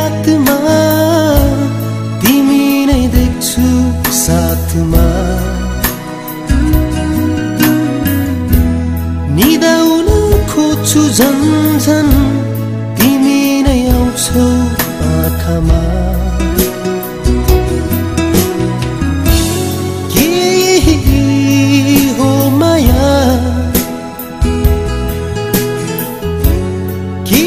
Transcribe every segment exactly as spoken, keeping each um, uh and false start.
रातमा तिमी नै देख्छु साथमा निदाउन खोज्छु झन् झन् तिमी नै आउँछौ आँखामा के हो माया के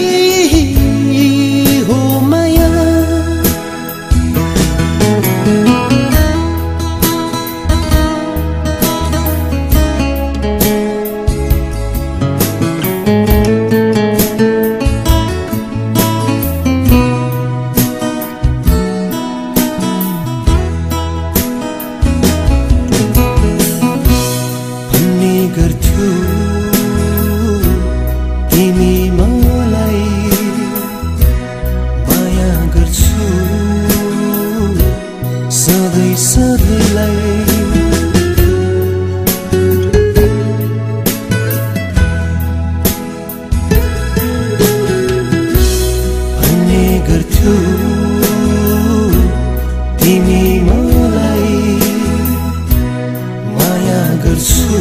हो माया गर्थ्यौ तिमी मलाई माया गर्छु सधैँ सधैँलाई भन्ने गर्थ्यौ तिमी मलाई माया गर्छु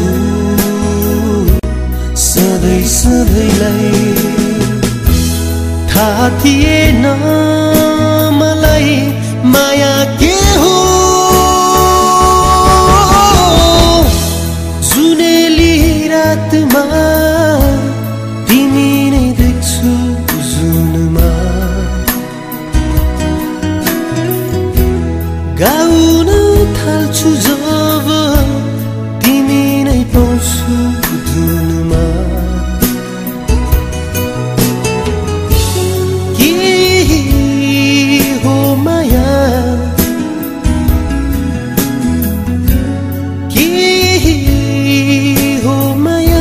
सधैँ सधैँलाई थाहा थिएन मलाई माया के हो जुनेली रातमा तिमी नै देख्छु जुनमा गाउन थाल्छु जब तिमी नै पाउँछु धुनमा के हो माया के हो माया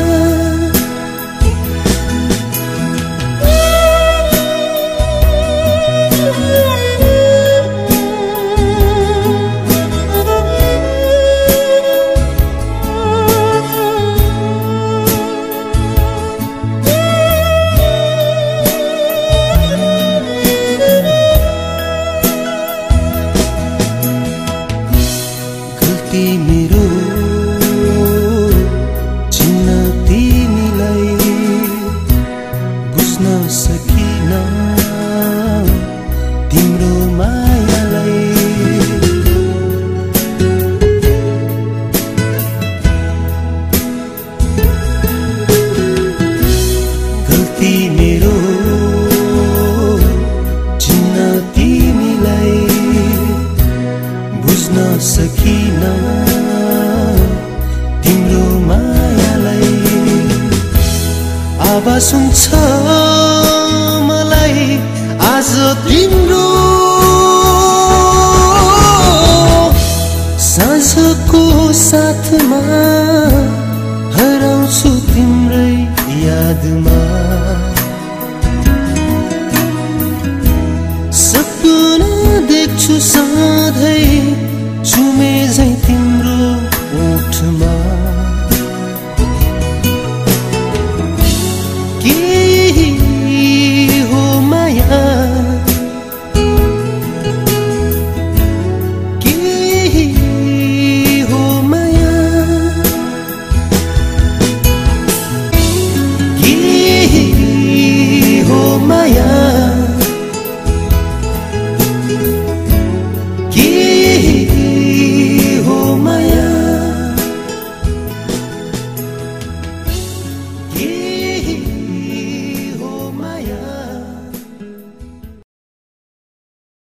मेरो चिन्न तिमीलाई बुझ्न सकिन तिम्रो मायालाई गल्ती मेरो चिन्न तिमीलाई बुझ्न सकिन तिम्रो मायालाई आवाज हुन्छ मलाई आज तिम्रो साँझको साथमा हराउँछु तिम्रै यादमा